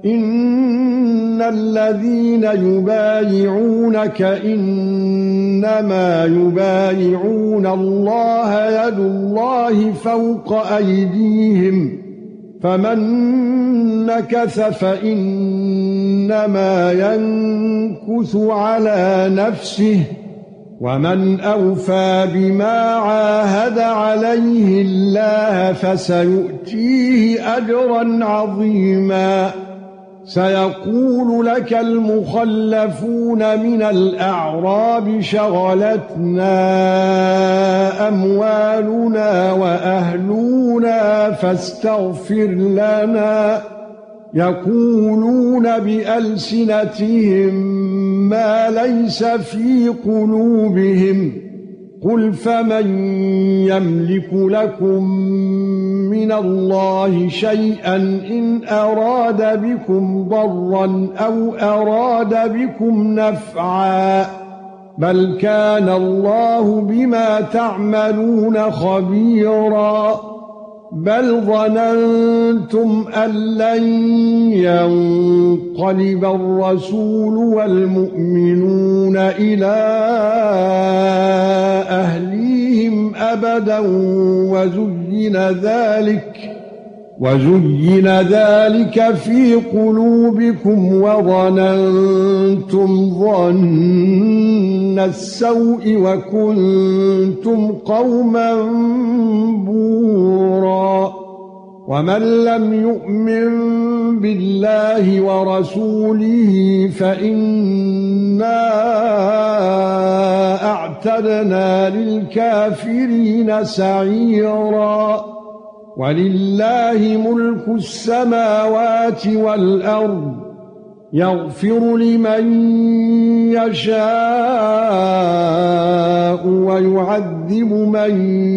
إن الذين يبايعونك إنما يبايعون الله يد الله فوق أيديهم فمن نكث فإنما ينكث على نفسه ومن أوفى بما عاهد عليه الله فسيؤتيه أجرا عظيما سيقول لك المخلفون من الأعراب شغلتنا أموالنا وأهلنا فاستغفر لنا يقولون بألسنتهم ما ليس في قلوبهم قل فمن يملك لكم من الله شيئا إن أراد بكم ضرا أو أراد بكم نفعا بل كان الله بما تعملون خبيرا بل ظننتم أن لن ينقلب الرسول والمؤمنون إلى أهليهم أبدا وزين ذلك في قلوبكم وظننتم ظن السوء وكنتم قوما بورا ومن لم يؤمن بالله ورسوله فإنا أعتدنا للكافرين سعيرا ولله ملك السماوات والأرض يغفر لمن يشاء ويعذب من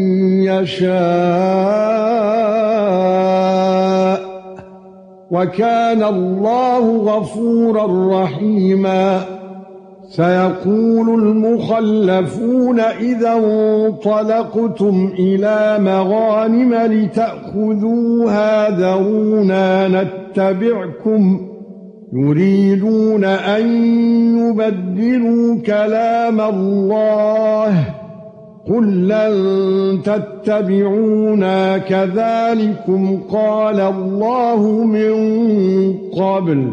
يشاء وكان الله غفورا رحيما سيقول المخلفون إذا انطلقتم إلى مغانم لتأخذوها ذرونا نتبعكم يريدون أن يبدلوا كلام الله قل لن تتبعونا كذلكم قال الله من قبل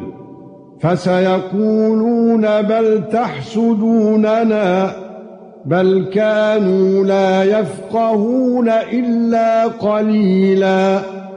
فسيقولون بل تحسدوننا بل كانوا لا يفقهون إلا قليلا